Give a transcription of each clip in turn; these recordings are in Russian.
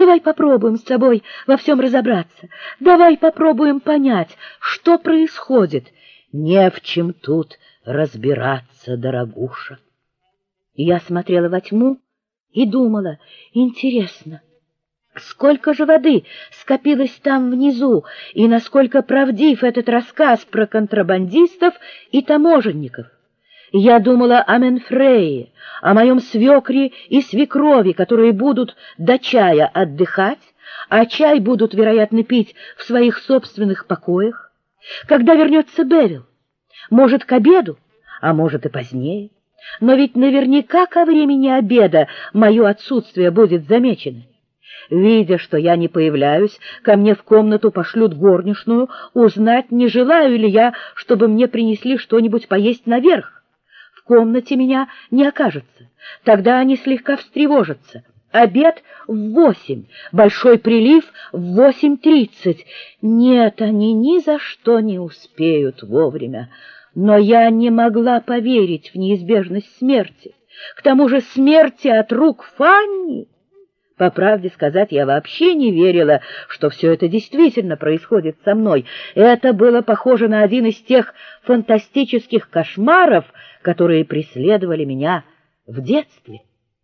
Давай попробуем с тобой во всем разобраться. Давай попробуем понять, что происходит. Не в чем тут разбираться, дорогуша. Я смотрела во тьму и думала, интересно, сколько же воды скопилось там внизу, и насколько правдив этот рассказ про контрабандистов и таможенников. Я думала о Менфрее, о моем свекре и свекрови, которые будут до чая отдыхать, а чай будут, вероятно, пить в своих собственных покоях. Когда вернется Бевил? Может, к обеду, а может и позднее. Но ведь наверняка ко времени обеда мое отсутствие будет замечено. Видя, что я не появляюсь, ко мне в комнату пошлют горничную узнать, не желаю ли я, чтобы мне принесли что-нибудь поесть наверх. В комнате меня не окажется. Тогда они слегка встревожатся. Обед в 8, большой прилив в 8:30. Нет, они ни за что не успеют вовремя. Но я не могла поверить в неизбежность смерти. К тому же смерти от рук Фанни. По правде сказать, я вообще не верила, что все это действительно происходит со мной. Это было похоже на один из тех фантастических кошмаров, которые преследовали меня в детстве.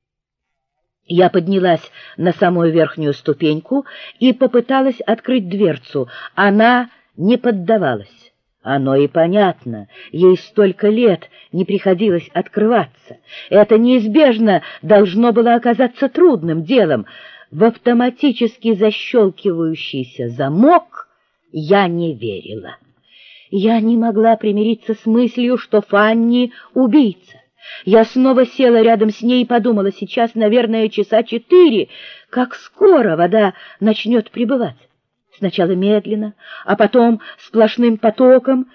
Я поднялась на самую верхнюю ступеньку и попыталась открыть дверцу. Она не поддавалась. Оно и понятно, ей столько лет не приходилось открываться. Это неизбежно должно было оказаться трудным делом. В автоматически защелкивающийся замок я не верила. Я не могла примириться с мыслью, что Фанни — убийца. Я снова села рядом с ней и подумала, сейчас, наверное, часа 4, как скоро вода начнет прибывать. Сначала медленно, а потом сплошным потоком.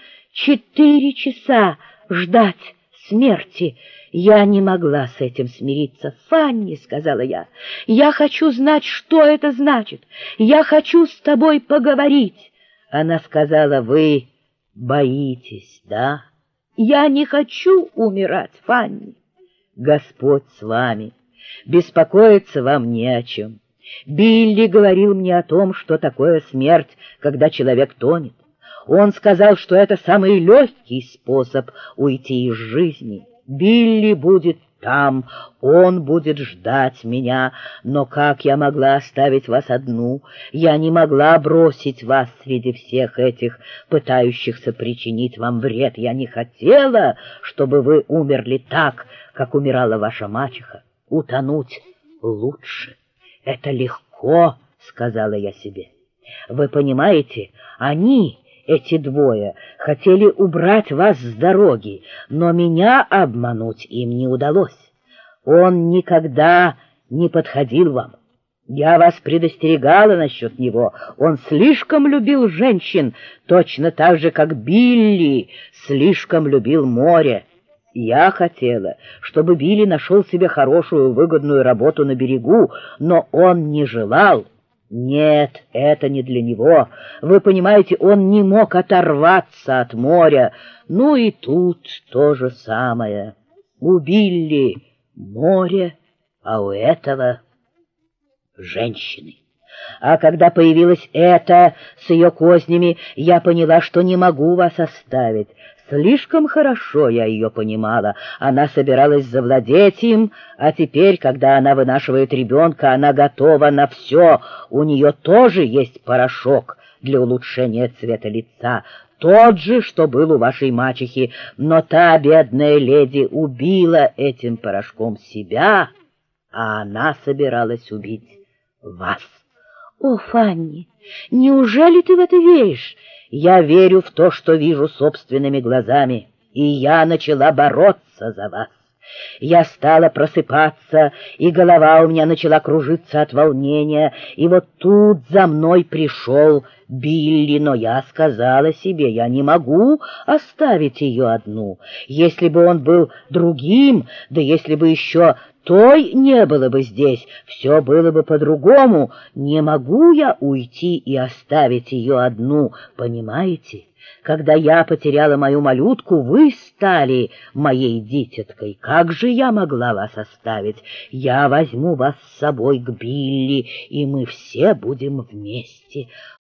4 часа ждать смерти. Я не могла с этим смириться. «Фанни», — сказала я хочу знать, что это значит. Я хочу с тобой поговорить. Она сказала: «Вы боитесь, да?» «Я не хочу умирать, Фанни». «Господь с вами. Беспокоиться вам не о чем. Билли говорил мне о том, что такое смерть, когда человек тонет. Он сказал, что это самый легкий способ уйти из жизни. Билли будет там, он будет ждать меня. Но как я могла оставить вас одну? Я не могла бросить вас среди всех этих, пытающихся причинить вам вред. Я не хотела, чтобы вы умерли так, как умирала ваша мачеха. Утонуть лучше. «Это легко», — сказала я себе. «Вы понимаете, они, эти двое, хотели убрать вас с дороги, но меня обмануть им не удалось. Он никогда не подходил вам. Я вас предостерегала насчет него. Он слишком любил женщин, точно так же, как Билли слишком любил море. Я хотела, чтобы Билли нашел себе хорошую, выгодную работу на берегу, но он не желал. Нет, это не для него. Вы понимаете, он не мог оторваться от моря. Ну и тут то же самое. У Билли море, а у этого женщины. А когда появилась эта с ее кознями, я поняла, что не могу вас оставить. Слишком хорошо я ее понимала. Она собиралась завладеть им, а теперь, когда она вынашивает ребенка, она готова на все. У нее тоже есть порошок для улучшения цвета лица, тот же, что был у вашей мачехи, но та бедная леди убила этим порошком себя, а она собиралась убить вас. «О, Фанни, неужели ты в это веришь?» «Я верю в то, что вижу собственными глазами, и я начала бороться за вас. Я стала просыпаться, и голова у меня начала кружиться от волнения, и вот тут за мной пришел Билли, но я сказала себе, я не могу оставить ее одну. Если бы он был другим, да если бы еще той не было бы здесь, все было бы по-другому. Не могу я уйти и оставить ее одну, понимаете? Когда я потеряла мою малютку, вы стали моей дитяткой. Как же я могла вас оставить? Я возьму вас с собой к Билли, и мы все будем вместе.